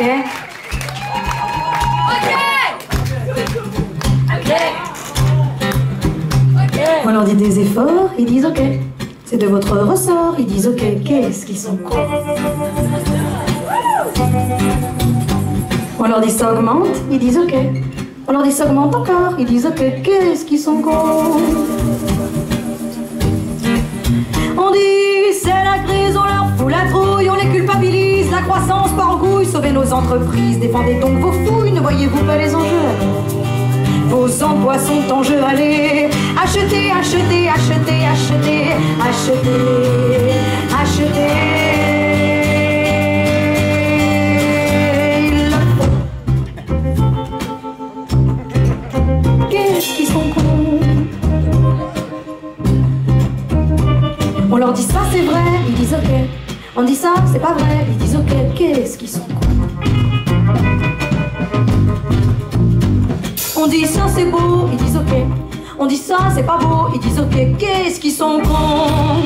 On leur dit des efforts, ils disent ok. C'est de votre ressort, ils disent ok. Qu'est-ce qu'ils sont cons. On leur dit ça augmente, ils disent ok. On leur dit ça augmente encore, ils disent ok. Qu'est-ce qu'ils sont cons. On dit c'est la crise, on leur fout la trouille, on les culpabilise, la croissance part en couille, sauvez nos entreprises, défendez donc vos fouilles, ne voyez-vous pas les enjeux? Vos emplois sont en jeu, allez, achetez, achetez, achetez, achetez, achetez, achetez. Il le faut. Qu'est-ce qu'ils sont cons. On leur dit ça c'est vrai, ils disent ok. On dit ça c'est pas vrai, ils disent ok. Qu'est-ce qu'ils sont cons. On dit ça c'est beau, ils disent ok. On dit ça c'est pas beau, ils disent ok. Qu'est-ce qu'ils sont cons.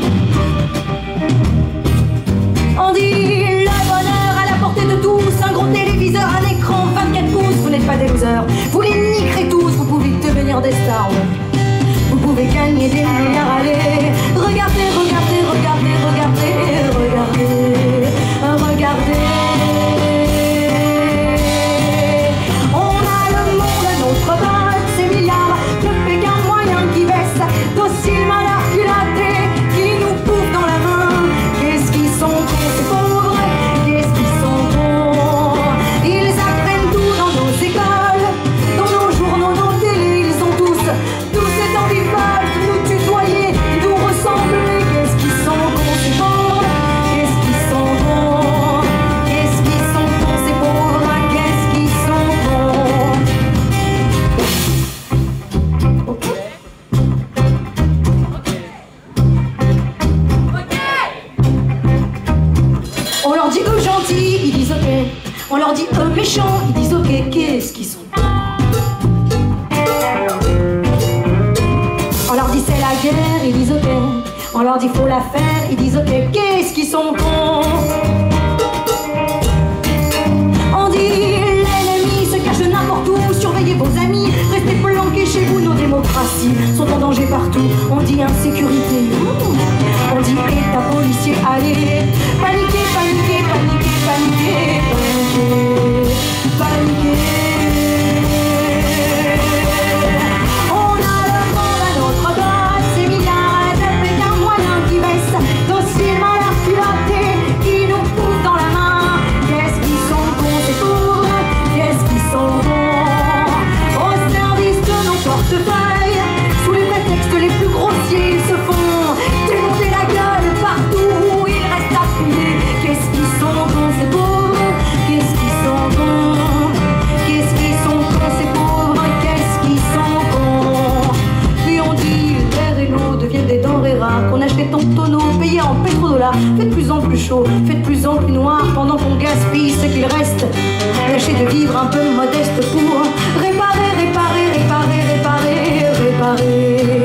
On dit le bonheur à la portée de tous, un gros téléviseur, un écran, 24 pouces. Vous n'êtes pas des losers, vous les niquerez tous. Vous pouvez devenir des stars, vous pouvez gagner des milliards, allez. Regardez, regardez, regardez, regardez, regardez, regardez. On a le monde à notre bras, ces milliards de Pékin moyens qui baissent, dociles mal arculatés, qui nous bouffent dans la main. Qu'est-ce qu'ils sont cons, ces pauvres, qu'est-ce qu'ils sont cons. Ils apprennent tout dans nos écoles, dans nos journaux, nos télés, ils ont tous cette envie folle de nous tutoyer, nous ressembler. Qu'est-ce qu'ils sont cons, ces pauvres, qu'est-ce qu'ils sont cons. Qu'est-ce qu'ils sont cons, ces pauvres, qu'est-ce qu'ils sont cons. Ok. On leur dit eux gentils, ils disent ok. On leur dit eux méchants, ils disent ok. Qu'est-ce qu'ils sont cons. On leur dit c'est la guerre, ils disent ok. On leur dit faut la faire, ils disent ok. Qu'est-ce qu'ils sont cons. On dit l'ennemi se cache n'importe où, surveillez vos amis, restez planqués chez vous, nos démocraties sont en danger partout. On dit insécurité, on dit état policier, allez, paniquez, paniquez, paniquez, paniquez, paniquez, paniquez. On a le monde à notre bras, ces milliards de Pékin moyens qui baissent, dociles mal arculatés, qui nous poussent dans la main. Qu'est-ce qu'ils sont cons, ces pauvres, qu'est-ce qu'ils sont cons. Au service de nos portefeuilles, sous les prétextes les plus grossiers, ils se font démonter la gueule partout où ils restent appuyés. Qu'est-ce qu'ils sont cons, ces pauvres, qu'est-ce qu'ils sont cons. Qu'est-ce qu'ils sont cons, ces pauvres, qu'est-ce qu'ils sont cons. Puis on dit l'air et l'eau deviennent des denrées rares, qu'on achète en tonneaux, payés en pétrodollars. Fait de plus en plus chaud, fait de plus en plus noir, pendant qu'on gaspille ce qu'il reste. Tâchez de vivre un peu modeste pour réparer, réparer, réparer, réparer, réparer.